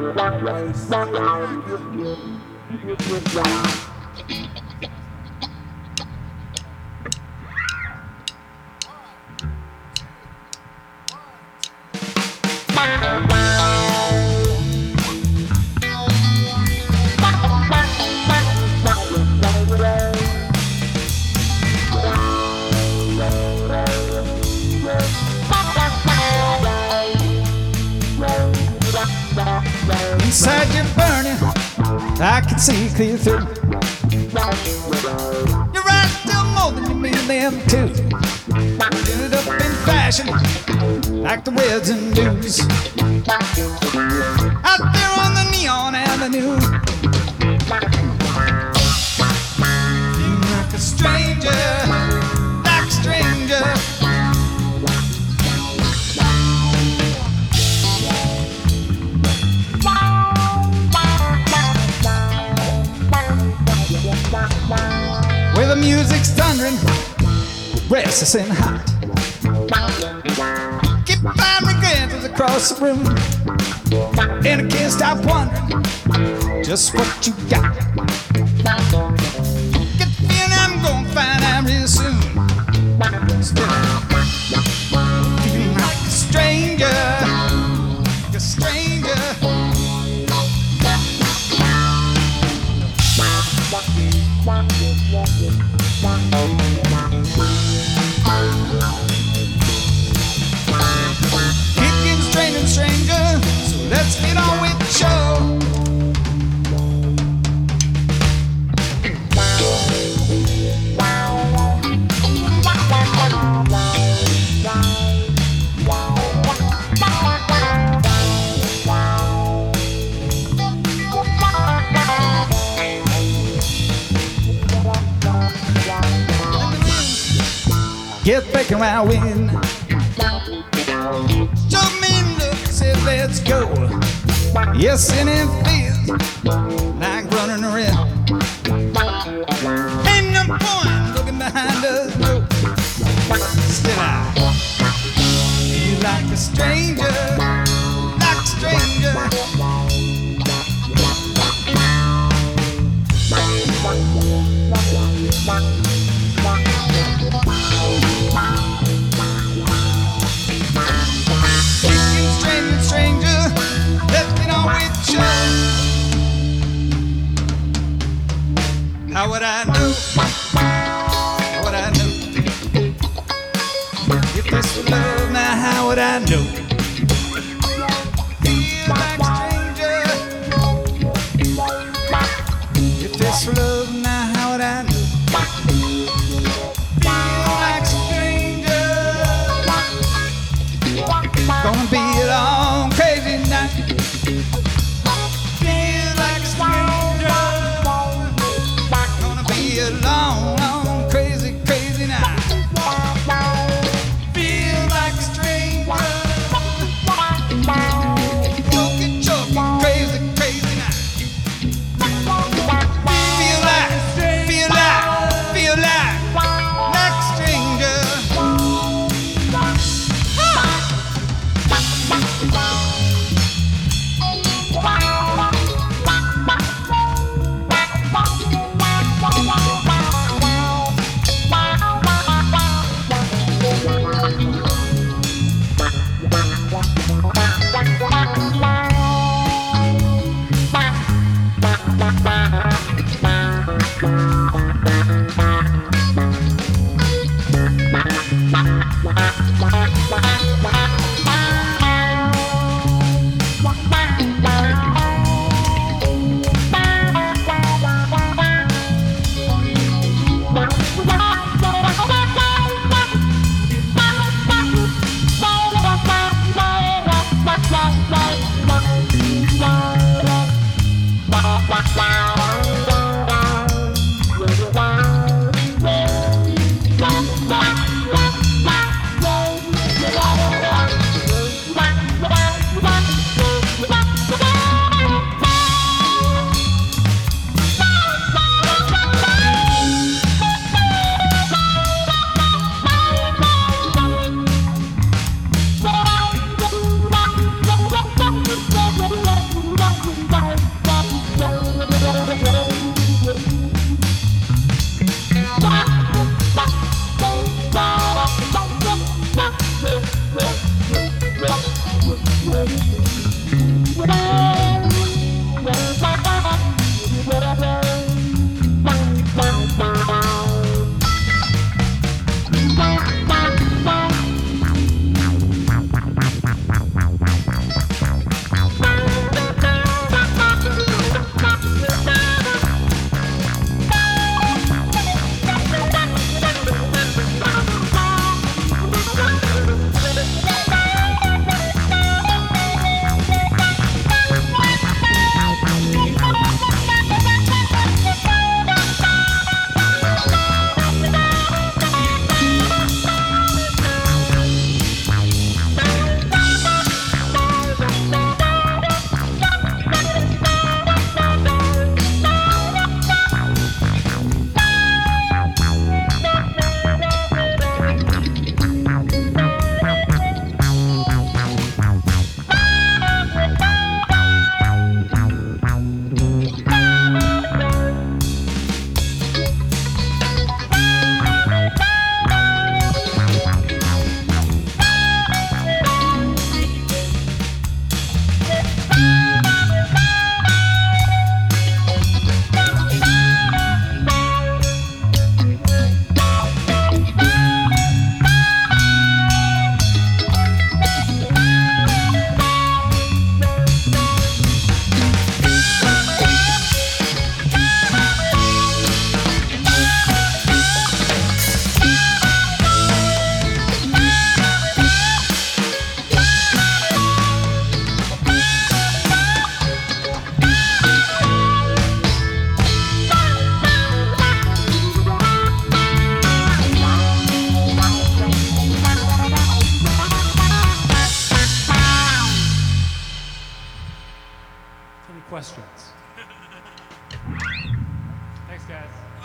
Inside you're burning, I can see clear through. You're right, still more than you mean them too. Ended up in fashion, like the Reds and Blues. Out there on the Neon Avenue, feeling like a stranger, like a stranger. Where the music's thundering, restless and hot. Keep finding regrets across the room, and I can't stop wondering just what you got. Get the feeling I'm gonna find out real soon. Still feeling like a stranger, like a stranger. Keep getting stranger and stranger, so let's get on with the show. Get back around when show me look, said let's go. Yes, and it feels like running around. Ain't no point looking behind us, no. Still I feel like a stranger, like a stranger. Stranger, let's get on with the show. How would I know? How would I know? If this was love, now how would I know? Feel like a stranger. If this was love, now how would I know? Feel like a stranger. Gonna be a long crazy night. Feel like a stranger. Gonna be a long, long crazy, crazy night. Feel like a stranger. Any questions? Thanks, guys.